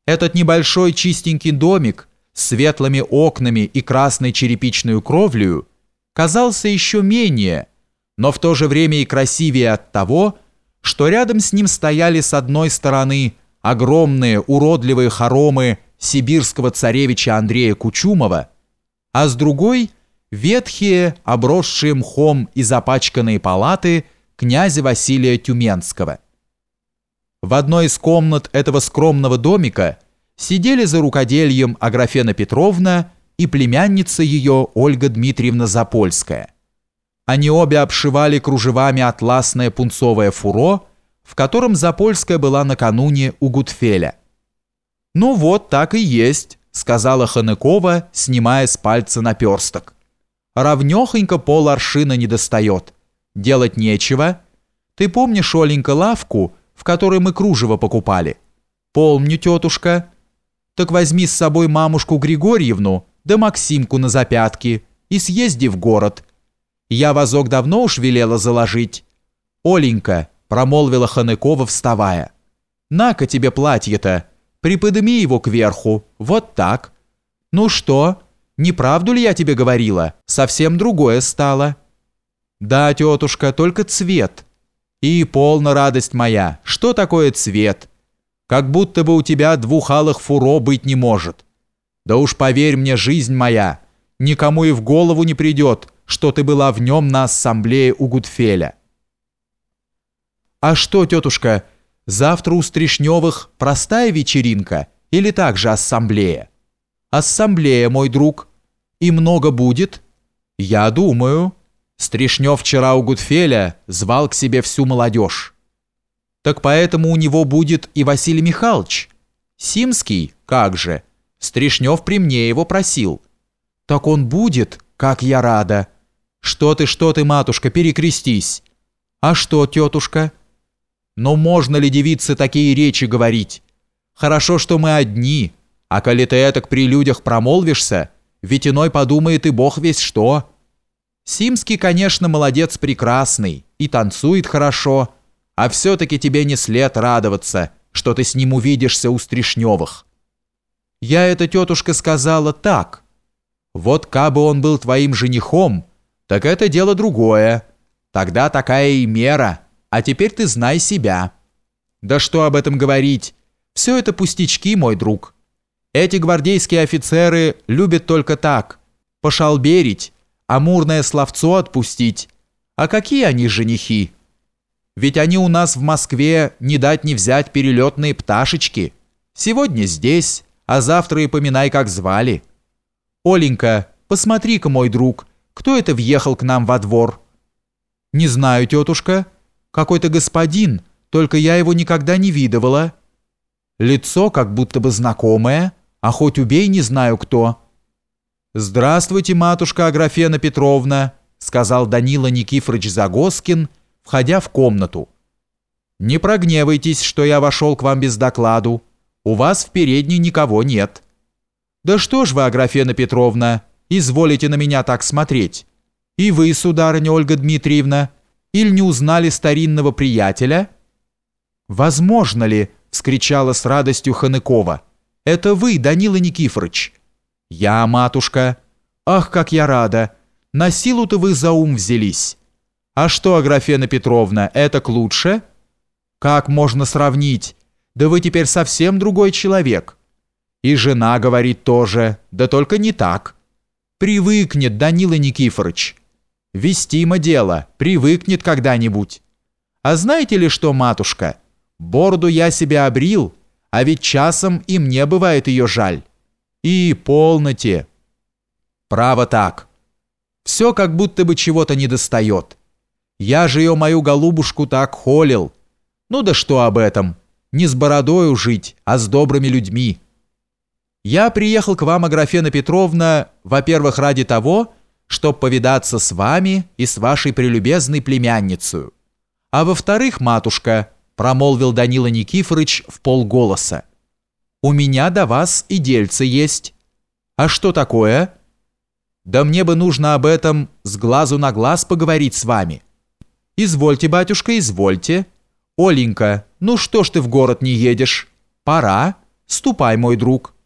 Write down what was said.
Этот небольшой чистенький домик с светлыми окнами и красной черепичной кровлею казался еще менее, но в то же время и красивее от того, что рядом с ним стояли с одной стороны огромные уродливые хоромы сибирского царевича Андрея Кучумова, а с другой – ветхие, обросшие мхом и запачканные палаты князя Василия Тюменского. В одной из комнат этого скромного домика сидели за рукодельем Аграфена Петровна и племянница ее Ольга Дмитриевна Запольская. Они обе обшивали кружевами атласное пунцовое фуро, в котором Запольская была накануне у Гутфеля. «Ну вот, так и есть», — сказала Ханыкова, снимая с пальца наперсток. «Равнёхонько пол-аршина не достает. Делать нечего. Ты помнишь, Оленька, лавку, в которой мы кружево покупали?» «Помню, тетушка». «Так возьми с собой мамушку Григорьевну да Максимку на запятки и съезди в город. Я возок давно уж велела заложить». «Оленька», — промолвила Ханыкова, вставая, — «на-ка тебе платье-то, приподними его кверху, вот так. Ну что, неправду ли я тебе говорила? Совсем другое стало». «Да, тетушка, только цвет». «И полна, радость моя, что такое цвет? Как будто бы у тебя двух алых фуро быть не может. Да уж поверь мне, жизнь моя, никому и в голову не придет, что ты была в нем на ассамблее у Гутфеля». «А что, тетушка, завтра у Стришневых простая вечеринка или также ассамблея?» «Ассамблея, мой друг. И много будет?» «Я думаю. Стришнев вчера у Гутфеля звал к себе всю молодежь». «Так поэтому у него будет и Василий Михайлович?» «Симский? Как же. Стришнев при мне его просил». «Так он будет? Как я рада!» Что ты, матушка, перекрестись!» «А что, тетушка?» «Но можно ли, девице, такие речи говорить? Хорошо, что мы одни, а коли ты этак при людях промолвишься, ведь иной подумает и бог весь что. Симский, конечно, молодец прекрасный и танцует хорошо, а все-таки тебе не след радоваться, что ты с ним увидишься у Стришневых». «Я это, тетушка, сказала так. Вот кабы он был твоим женихом, так это дело другое. Тогда такая и мера, а теперь ты знай себя». «Да что об этом говорить? Все это пустячки, мой друг. Эти гвардейские офицеры любят только так, пошалберить, амурное словцо отпустить. А какие они женихи? Ведь они у нас в Москве не дать не взять перелетные пташечки. Сегодня здесь, а завтра и поминай, как звали. Оленька, посмотри-ка, мой друг, кто это въехал к нам во двор?» «Не знаю, тетушка. Какой-то господин, только я его никогда не видывала. Лицо как будто бы знакомое, а хоть убей, не знаю кто». «Здравствуйте, матушка Аграфена Петровна», сказал Данила Никифорович Загоскин, входя в комнату. «Не прогневайтесь, что я вошел к вам без докладу. У вас в передней никого нет». «Да что ж вы, Аграфена Петровна, изволите на меня так смотреть? И вы, сударыня Ольга Дмитриевна, или не узнали старинного приятеля?» «Возможно ли?» — вскричала с радостью Ханыкова. «Это вы, Данила Никифорович?» «Я, матушка. Ах, как я рада! На силу-то вы за ум взялись. А что, Аграфена Петровна, это к лучше?» «Как можно сравнить? Да вы теперь совсем другой человек». «И жена говорит тоже, да только не так. Привыкнет Данила Никифорович. Вестимо дело, привыкнет когда-нибудь. А знаете ли что, матушка, бороду я себе обрил, а ведь часом и мне бывает ее жаль. И полноте». «Право так. Все как будто бы чего-то недостает. Я же ее, мою голубушку, так холил. Ну да что об этом? Не с бородою жить, а с добрыми людьми. Я приехал к вам, Аграфена Петровна, во-первых, ради того, чтоб повидаться с вами и с вашей прелюбезной племянницей. А во-вторых, матушка, промолвил Данила Никифорович в полголоса, у меня до вас и дельце есть». «А что такое?» «Да мне бы нужно об этом с глазу на глаз поговорить с вами». «Извольте, батюшка, извольте. Оленька, ну что ж ты в город не едешь? Пора. Ступай, мой друг».